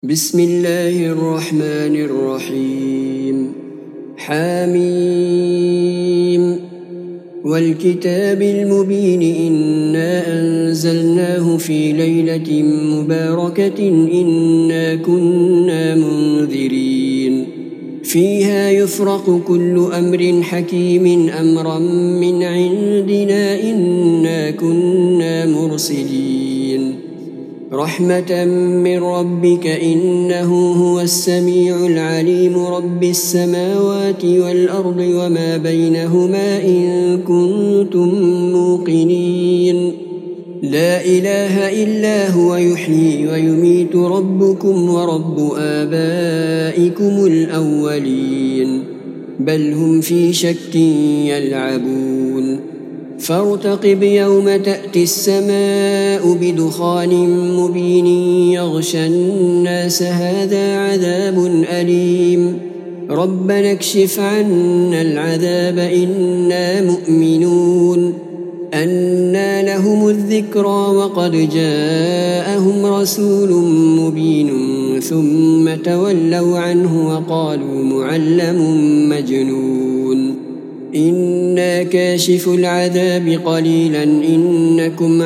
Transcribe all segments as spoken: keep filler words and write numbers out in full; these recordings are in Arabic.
بسم الله الرحمن الرحيم حميم والكتاب المبين إنا أنزلناه في ليلة مباركة إنا كنا منذرين فيها يفرق كل أمر حكيم أمرا من عندنا إنا كنا مرسلين رحمة من ربك إنه هو السميع العليم رب السماوات والأرض وما بينهما إن كنتم موقنين لا إله إلا هو يحيي ويميت ربكم ورب آبائكم الأولين بل هم في شك يلعبون فارتقب يوم تأتي السماء بدخان مبين يغشى الناس هذا عذاب أليم ربنا اكشف عنا العذاب إنا مؤمنون أنى لهم الذكرى وقد جاءهم رسول مبين ثم تولوا عنه وقالوا معلم مجنون إنا كاشف العذاب قليلا إنكم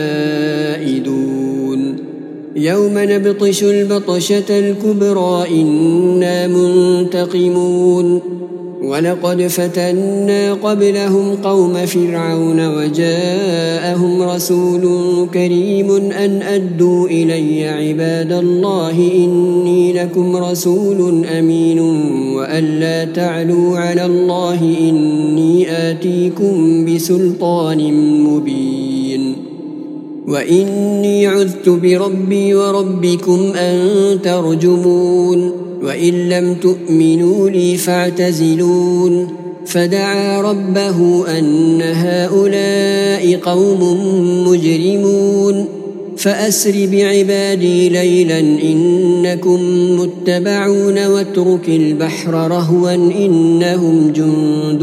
عائدون يوم نبطش البطشة الكبرى إنا منتقمون ولقد فتنا قبلهم قوم فرعون وجاءهم رسول كريم أن أدوا إلي عباد الله إني لكم رسول أمين وأن لا تعلوا على الله إني آتيكم بسلطان مبين وإني عذت بربي وربكم أن ترجمون وإن لم تؤمنوا لي فاعتزلون فدعا ربه أن هؤلاء قوم مجرمون فأسر بعبادي ليلا إنكم متبعون واترك البحر رهوا إنهم جند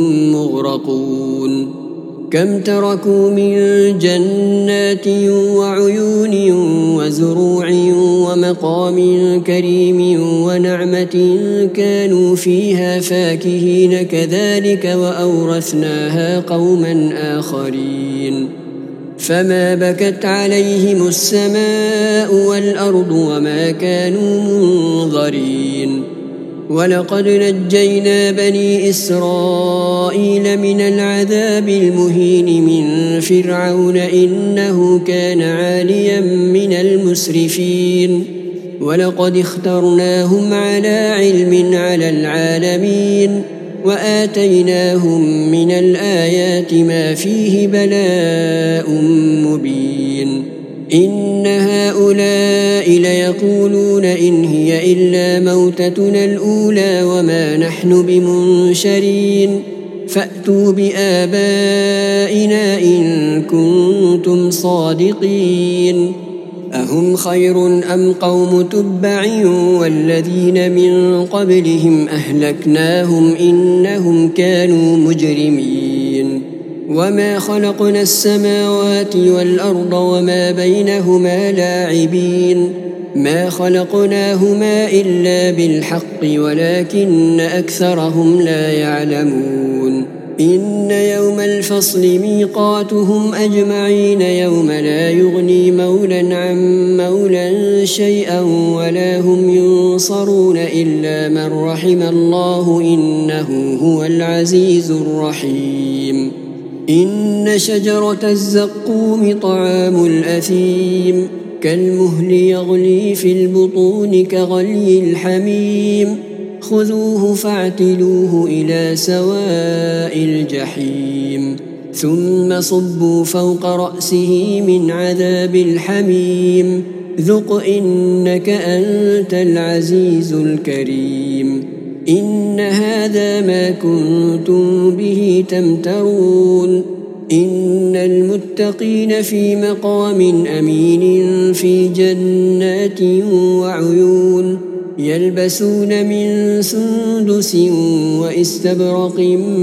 مغرقون كم تركوا من جنات وعيون وزروع ومقام كريم ونعمة كانوا فيها فاكهين كذلك وأورثناها قوما آخرين فما بكت عليهم السماء والأرض وما كانوا منظرين ولقد نجينا بني إسرائيل من العذاب المهين من فرعون إنه كان عاليا من المسرفين ولقد اخترناهم على علم على العالمين وآتيناهم من الآيات ما فيه بلاء مبين إن هؤلاء ليقولون إن هي إلا موتتنا الأولى وما نحن بمنشرين فأتوا بآبائنا إن كنتم صادقين أهم خير أم قوم تبع والذين من قبلهم أهلكناهم إنهم كانوا مجرمين وما خلقنا السماوات والأرض وما بينهما لاعبين ما خلقناهما إلا بالحق ولكن أكثرهم لا يعلمون إن يوم الفصل ميقاتهم أجمعين يوم لا يغني مولا عن مولا شيئا ولا هم ينصرون إلا من رحم الله إنه هو العزيز الرحيم إن شجرة الزقوم طعام الأثيم كالمهل يغلي في البطون كغلي الحميم خذوه فاعتلوه إلى سواء الجحيم ثم صبوا فوق رأسه من عذاب الحميم ذق إنك أنت العزيز الكريم إن هذا ما كنتم به تمترون إن المتقين في مقام أمين في جنات وعيون يلبسون من سندس واستبرق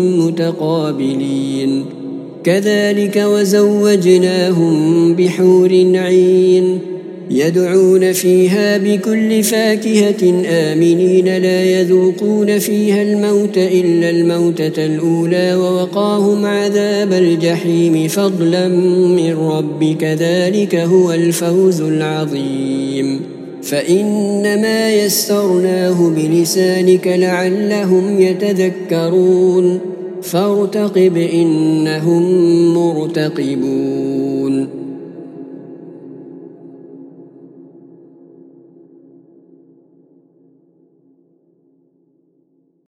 متقابلين كذلك وزوجناهم بحور عين يدعون فيها بكل فاكهة آمنين لا يذوقون فيها الموت إلا الموتة الأولى ووقاهم عذاب الجحيم فضلا من ربك ذلك هو الفوز العظيم فإنما يسرناه بلسانك لعلهم يتذكرون فارتقب إنهم مرتقبون